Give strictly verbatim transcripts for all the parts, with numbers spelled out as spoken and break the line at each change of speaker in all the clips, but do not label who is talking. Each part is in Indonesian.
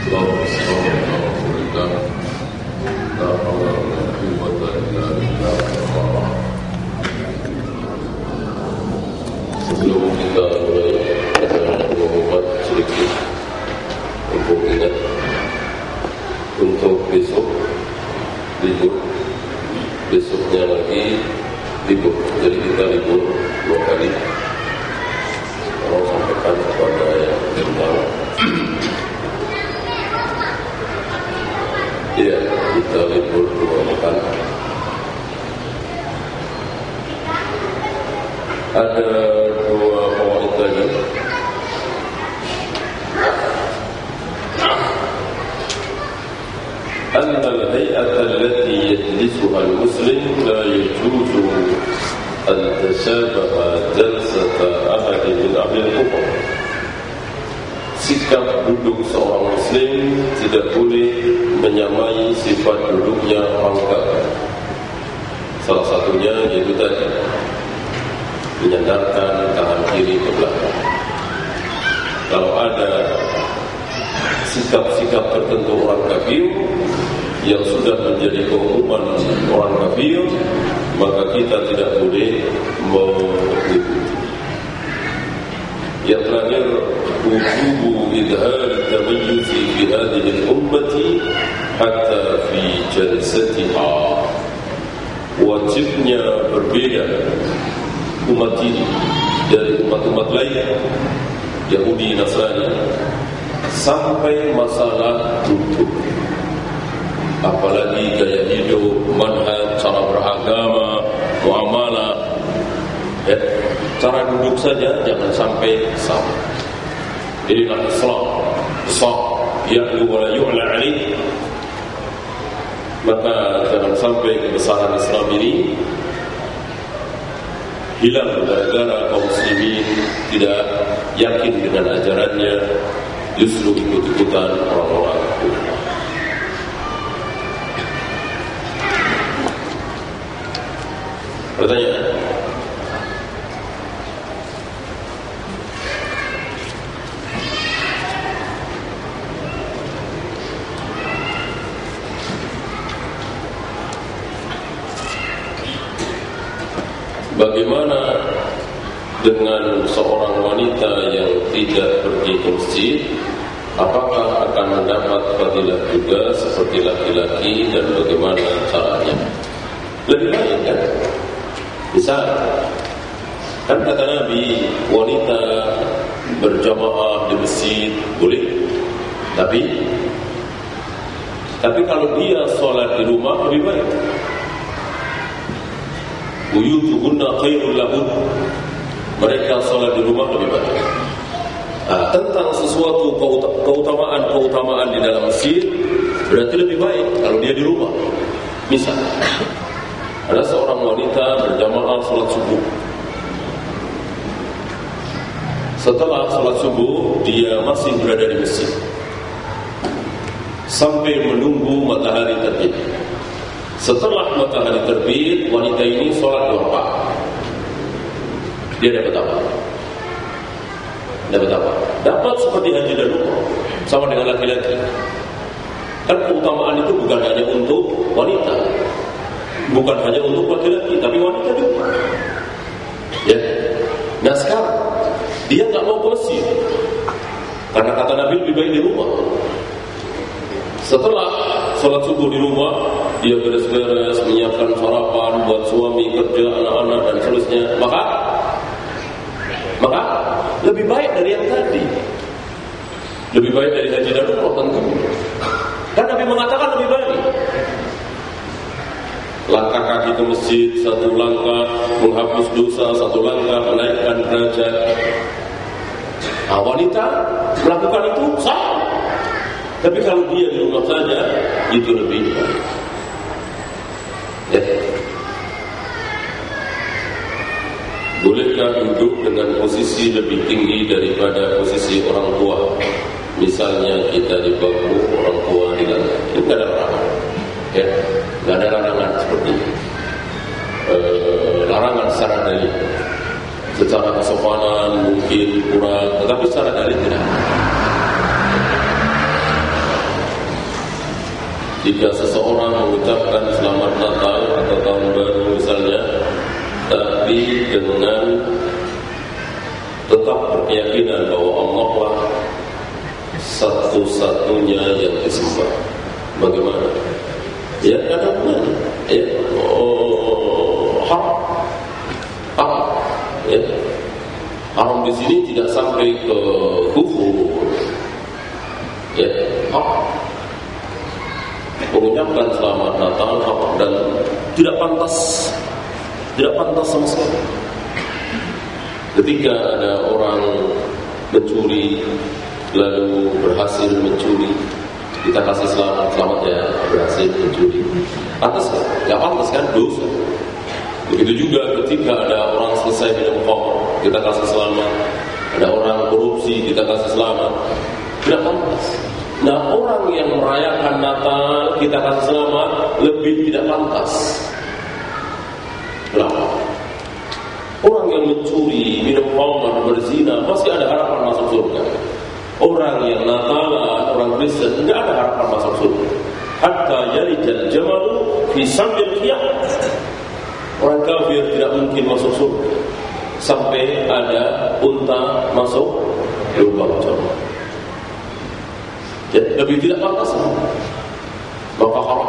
Sebelum kita mulai, ada pengumuman sedikit untuk ingat untuk besok libur, besoknya lagi libur, jadi kita libur dua kali. Kalau sampaikan kepada yang kenal, ya kita libur dua kali. Ada dua fawaid lagi. أن الهيئة التي يجلسها المسلم لا يجوز أن تشابه جلسة أحد من أهل الكفر. Sikap duduk seorang muslim tidak boleh menyamai sifat duduknya orang kafir. Salah satunya yaitu tadi menyandarkan tangan kiri ke belakang. Kalau ada sikap-sikap tertentu orang kafir yang sudah menjadi keumuman orang kafir, maka kita tidak boleh mengikuti. Yang terakhir, wujubu idhar tamayyuz fi hadhihi al-ummati hatta fi jalsatiha. Wajibnya berbeda umat ini dari umat-umat lain, Yahudi, Nasrani, sampai masalah duduk, apalagi gaya hidup, manhaj, cara beragama, muamalah, ya, cara duduk saja jangan sampai sama. Inilah Islam, Islam ya'lu wa la yu'la alaih. Maka jangan sampai kebesaran Islam ini hilang gara-gara kaum muslimin tidak yakin dengan ajarannya, justru ikut-ikutan orang-orang kafir. Pertanyaan? Bagaimana dengan seorang wanita yang tidak pergi ke masjid? Apakah akan mendapat fadilah juga seperti laki-laki, dan bagaimana caranya? Lebih baik kan? Bisa. Kan kata Nabi, wanita berjamaah di masjid boleh. Tapi Tapi kalau dia sholat di rumah lebih baik. Buyutuhunna khairul lahun. Mereka sholat di rumah lebih baik. Nah, tentang sesuatu keutamaan-keutamaan di dalam masjid, berarti lebih baik kalau dia di rumah. Misal, ada seorang wanita berjamaah sholat subuh. Setelah sholat subuh, dia masih berada di masjid sampai menunggu matahari terbit. Setelah matahari terbit, wanita ini sholat dua rakaat. Dia dapat apa? Dapat apa? Dapat seperti haji dan umrah, sama dengan laki-laki. Kan keutamaan itu bukan hanya untuk wanita, bukan hanya untuk laki-laki, tapi wanita juga. Ya. Nah sekarang dia nggak mau ke masjid karena kata Nabi lebih baik di rumah. Setelah sholat subuh di rumah, dia beres-beres, menyiapkan sarapan buat suami, kerja, anak-anak, dan seterusnya. Maka, maka lebih baik dari yang tadi. Lebih baik dari haji dan umrah tentu. Dan Nabi mengatakan lebih baik. Langkah kaki ke masjid, satu langkah menghapus dosa, satu langkah menaikkan derajat. Nah, wanita melakukan itu sah. Tapi kalau dia di rumah saja, itu lebih baik. Ya. Bolehkah duduk dengan posisi lebih tinggi daripada posisi orang tua? Misalnya kita di bangku, orang tua di lantai. Itu tidak ada larangan. Ya, tidak ada larangan seperti itu. E, larangan secara dalil. Secara kesopanan mungkin kurang, tetapi secara dalil tidak. jika seseorang mengucapkan selamat Natal atau tahun baru misalnya, tapi dengan tetap berkeyakinan bahwa Allah lah satu-satunya yang disembah, bagaimana? Ya kata mana? Ya, oh, haram, haram, ya. Haram di sini tidak sampai ke kufur, ya, haram. Mengucapkan selamat Natal haram dan tidak pantas, tidak pantas sama sekali. Ketika ada orang mencuri lalu berhasil mencuri, kita kasih selamat, selamat ya berhasil mencuri. Pantas kan? Gak pantas kan? Dosa. Begitu juga ketika ada orang selesai minum khamr, kita kasih selamat. Ada orang korupsi, kita kasih selamat. Tidak pantas. Nah, orang yang merayakan Natal kita kasih selamat lebih tidak pantas. Kenapa? Orang yang mencuri, minum khamr, berzina masih ada harapan masuk surga. Orang yang Natalan, orang Kristen tidak ada harapan masuk surga. Hatta yalijal jamalu fi sammil khiyam. Orang kafir tidak mungkin masuk surga sampai ada unta masuk lubang jarum. Jadi lebih tidak pantas, maka haram.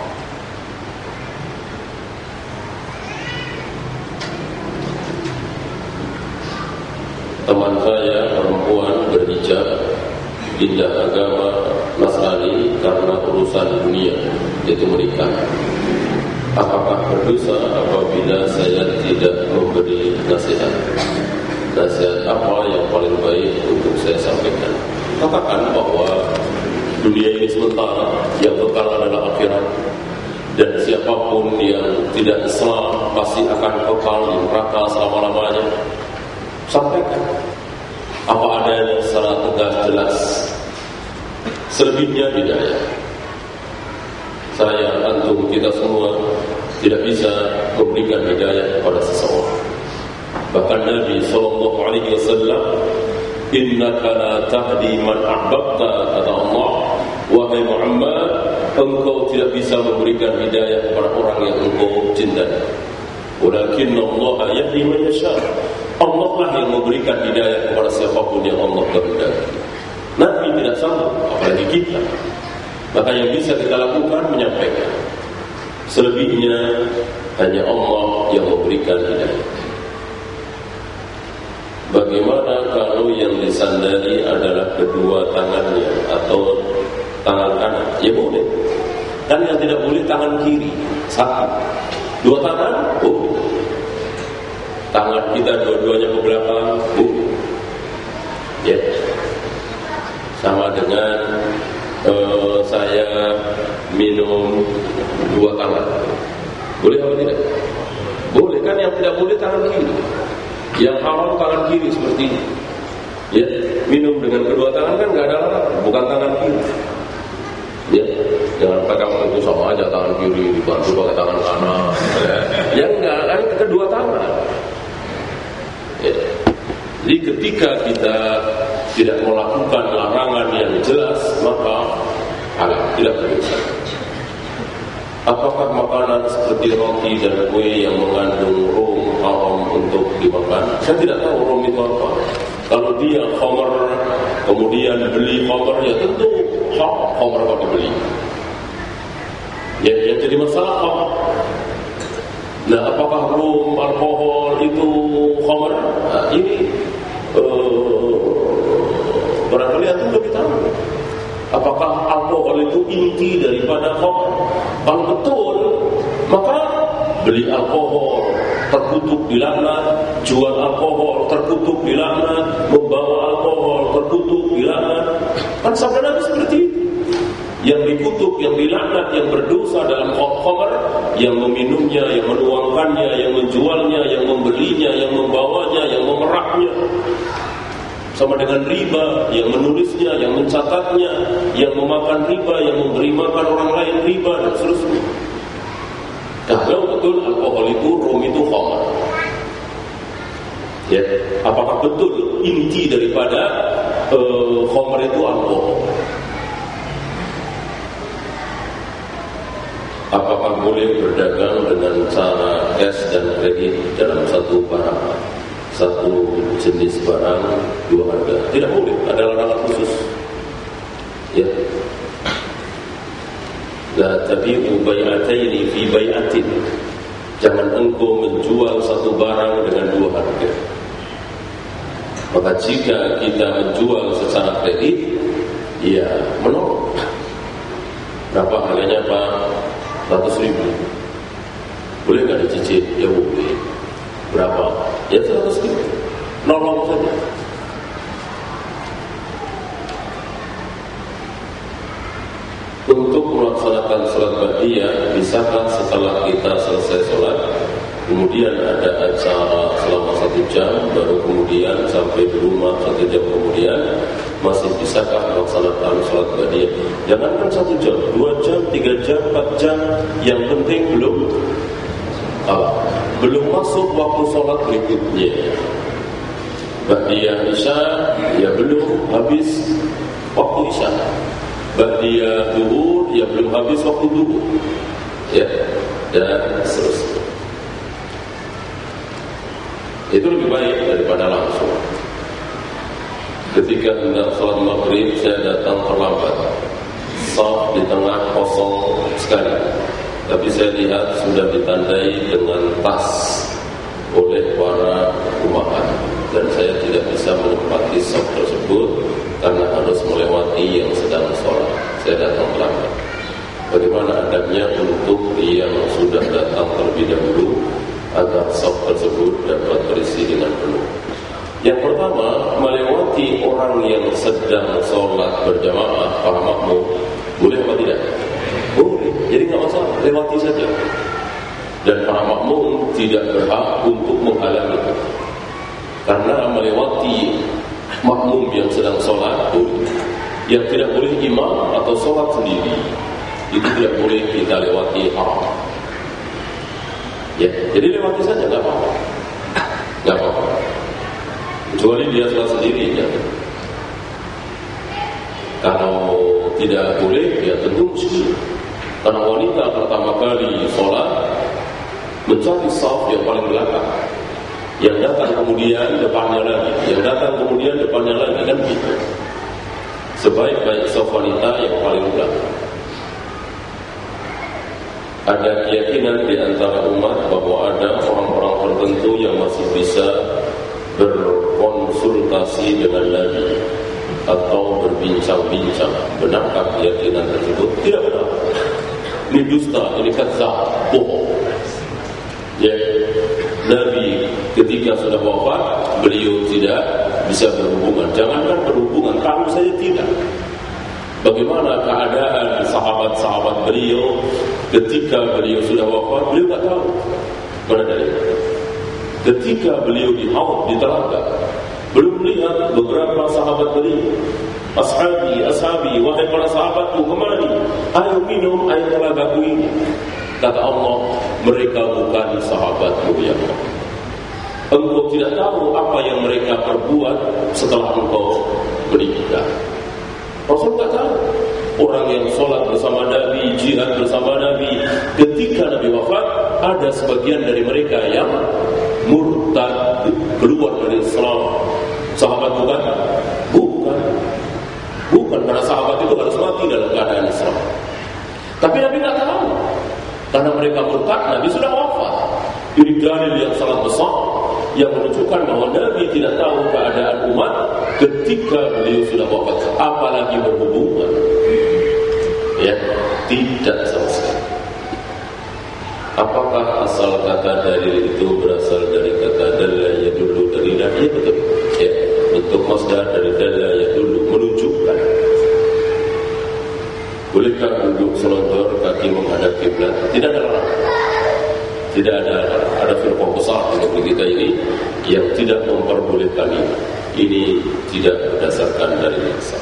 Teman saya perempuan berhijab pindah agama Nasrani karena urusan dunia, yaitu menikah. Apakah berdosa apabila saya tidak memberi nasihat? Nasihat apa yang paling baik untuk saya sampaikan? Katakan bahwa dunia ini sementara, yang kekal adalah akhirat. Dan siapapun yang tidak Islam pasti akan kekal di neraka selama-lamanya. Sampaikan apa adanya secara tegas jelas. Selebihnya hidayah. Saya, antum, kita semua tidak bisa memberikan hidayah kepada seseorang. Bahkan Nabi sallallahu alaihi wasallam, innaka la tahdi man ahbabta, kata Allah, wahai Muhammad, engkau tidak bisa memberikan hidayah kepada orang yang engkau cintai. Walakin Allah yahdi man yasha. Allah lah yang memberikan hidayah kepada siapapun yang Allah kehendaki. Nabi tidak sanggup, apalagi kita. Maka yang bisa kita lakukan menyampaikan. Selebihnya hanya Allah yang memberikan hidayah. Bagaimana kalau yang disandari adalah kedua tangannya atau tangan kanan? Ya boleh. Dan yang tidak boleh tangan kiri, satu. Dua tangan boleh. Tangan kita dua-duanya ke belakang boleh. Ya. Sama dengan uh, saya minum dua tangan. Boleh atau tidak? Boleh kan, yang tidak boleh tangan kiri. Yang haram tangan kiri seperti ini. Ya, minum dengan kedua tangan kan nggak ada larangan, bukan tangan kiri. Ya, jangan pegang itu sama aja tangan kiri dibantu pakai tangan kanan. Ya enggak, kan kedua tangan. Ya. Jadi ketika kita tidak melakukan larangan yang jelas, maka halal, tidak berdosa. Apakah makanan seperti roti dan kue yang mengandung rum haram untuk dimakan? Saya tidak tahu rum itu apa. Kalau dia khamr, kemudian beli khamr, ya tentu haram khamr kalau dibeli. Ya, yang jadi masalah khamr. Nah, apakah rum, alkohol itu khamr? Nah, ini uh, barangkali antum lebih tahu. Apakah alkohol itu inti daripada khamr? Kalau betul, maka beli alkohol terkutuk dilaknat, jual alkohol terkutuk dilaknat, membawa alkohol terkutuk dilaknat. Kan sabda Nabi seperti itu. Yang dikutuk, yang dilaknat, yang berdosa dalam khamr, yang meminumnya, yang menuangkannya, yang menjualnya, yang membelinya, yang membawanya, yang memerahnya. Sama dengan riba, yang menulisnya, yang mencatatnya, yang memakan riba, yang memberi makan orang lain riba, dan seterusnya. Kalau betul alkohol itu, rum itu khamr. Ya, apakah betul inti daripada uh, khamr itu alkohol? apakah boleh berdagang dengan cara cash dan kredit dalam satu barang, satu jenis barang dua harga? Tidak boleh, ada larangan khusus. Ya. La tabi'u bai'ataini fi bai'atin. Jangan engkau menjual satu barang dengan dua harga. Maka jika kita menjual secara kredit, ya menolong. Berapa harganya Pak? Seratus ribu. Boleh nggak dicicil? Ya boleh. Berapa? Ya seratus ribu. Nolong saja. Untuk melaksanakan sholat ba'diyah, bisakah setelah kita selesai sholat, kemudian ada acara selama satu jam, baru kemudian sampai di rumah satu jam kemudian, masih bisakah melaksanakan sholat ba'diyah? Jangankan satu jam, dua jam, tiga jam, empat jam, yang penting belum apa? Belum masuk waktu sholat berikutnya. Ba'diyah Isya, ya belum habis waktu Isya. Ba'diyah duhur, ya belum habis waktu duhur, ya, dan seterusnya. Itu lebih baik daripada langsung. Ketika hendak sholat maghrib, saya datang terlambat. Shaf di tengah kosong sekali, tapi saya lihat sudah ditandai dengan tas oleh para umahan, dan saya tidak bisa menempati shaf tersebut karena harus melewati yang sedang sholat. Saya datang terlambat. Bagaimana adabnya untuk yang sudah datang terlebih dahulu agar shaf tersebut dapat terisi dengan penuh? Yang pertama, melewati orang yang sedang sholat berjamaah, para makmum, boleh atau tidak? Boleh. Jadi nggak masalah, lewati saja. Dan para makmum tidak berhak untuk menghalangi, karena melewati makmum yang sedang sholat boleh. Yang tidak boleh imam atau sholat sendiri, itu tidak boleh kita lewati haram. Ya, jadi lewati saja, nggak apa-apa, nggak apa-apa. Kecuali dia sholat sendiri, ya. Kalau tidak boleh, ya tentu muskil. Karena wanita pertama kali sholat mencari shaf yang paling belakang, yang datang kemudian depannya lagi, yang datang kemudian depannya lagi, kan begitu. Sebaik-baik shaf wanita yang paling belakang. Ada keyakinan di antara umat bahwa ada orang-orang tertentu yang masih bisa berkonsultasi dengan Nabi atau berbincang-bincang. Benarkah keyakinan tersebut? Tidak benar. Ini dusta, ini kadzab, bohong. Ya, Nabi ketika sudah wafat, beliau tidak bisa berhubungan. Jangankan berhubungan, tahu saja tidak. Bagaimana keadaan sahabat-sahabat beliau ketika beliau sudah wafat, beliau tak tahu. Mana dari ketika beliau di haud, di telaga, belum melihat beberapa sahabat beliau. Ashabi, ashabi, wahai para sahabatku, kemana nih? Ayo minum air telagaku ini. Kata Allah, mereka bukan sahabatmu ya Allah. Engkau tidak tahu apa yang mereka perbuat setelah engkau meninggal. Rasul tak tahu. Orang yang sholat bersama Nabi, jihad bersama Nabi, ketika Nabi wafat, ada sebagian dari mereka yang murtad, keluar dari Islam. Sahabat bukan? Bukan. Bukan, karena sahabat itu harus mati dalam keadaan Islam. Tapi Nabi tak tahu. Karena mereka murtad, Nabi sudah wafat. Ini dalil yang sangat besar yang menunjukkan bahwa Nabi tidak tahu keadaan umat ketika beliau sudah wafat, apalagi berhubungan. Ya, tidak sama sekali. Apakah asal kata dalil itu berasal dari kata dalla yadullu dari Nabi? Ya, betul. Ya, bentuk masdar dari dalla yadullu, menunjukkan. Bolehkah duduk selonjor kaki menghadap kiblat? Tidak ada larangan. Tidak ada ada firqah besar di negeri kita ini yang tidak memperbolehkan ini. Ini tidak berdasarkan dari nafsu.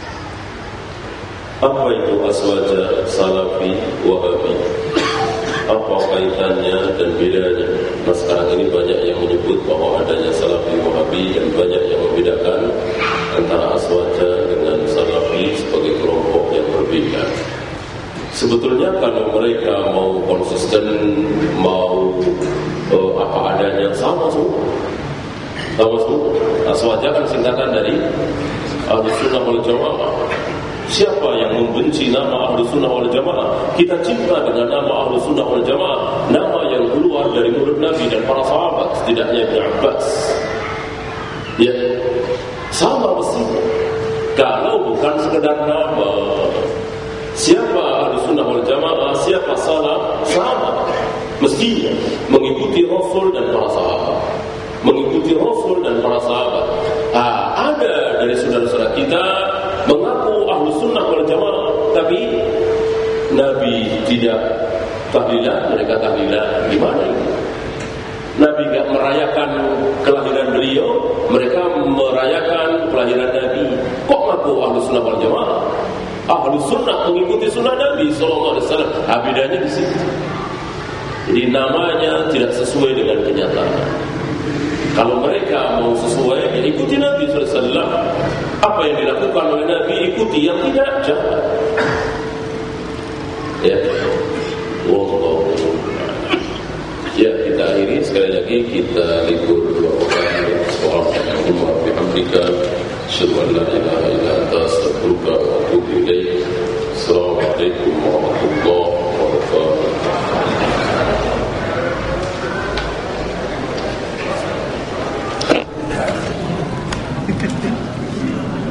Apa itu aswaja, salafi, wahabi? Apa kaitannya dan bedanya? Nah, sekarang ini banyak yang menyebut bahwa adanya salafi, wahabi, dan banyak yang membedakan antara aswaja dengan salafi sebagai kelompok yang berbeda. Sebetulnya kalau mereka mau konsisten, mau uh, apa adanya, sama semua, sama semua. Aswaja kan singkatan dari Ahlus Sunnah wal Jamaah. Siapa yang membenci nama Ahlus Sunnah wal Jamaah? Kita cinta dengan nama Ahlus Sunnah wal Jamaah, nama yang keluar dari mulut Nabi dan para sahabat, setidaknya Ibn Abbas. Ya, sama mestinya. Kalau bukan sekedar nama. Siapa Ahlus Sunnah wal Jamaah, siapa salaf, sama mestinya mengikuti Rasul dan para sahabat, mengikuti Rasul dan para sahabat. Ah, ada dari saudara-saudara kita mengaku Ahlus Sunnah wal Jamaah, tapi Nabi tidak tahlilan, mereka tahlilan. Gimana ini? Nabi tidak merayakan kelahiran beliau, mereka merayakan kelahiran Nabi. Kok ngaku Ahlus Sunnah wal Jamaah? Ahlus Sunnah mengikuti sunnah Nabi Sallallahu Alaihi Wasallam. Bedanya di situ. Jadi namanya tidak sesuai dengan kenyataan. Kalau mereka mau sesuai, ya ikuti Nabi Sallallahu Alaihi Wasallam. Apa yang dilakukan oleh Nabi, ikuti. Yang tidak, jangan. Ya, wow. Ya, kita akhiri sekali lagi, kita libur dua pekan. Subhanallah bihamdika, asyhadu an la ilaha illa anta, astaghfiruka wa atubu ilaik. Assalamualaikum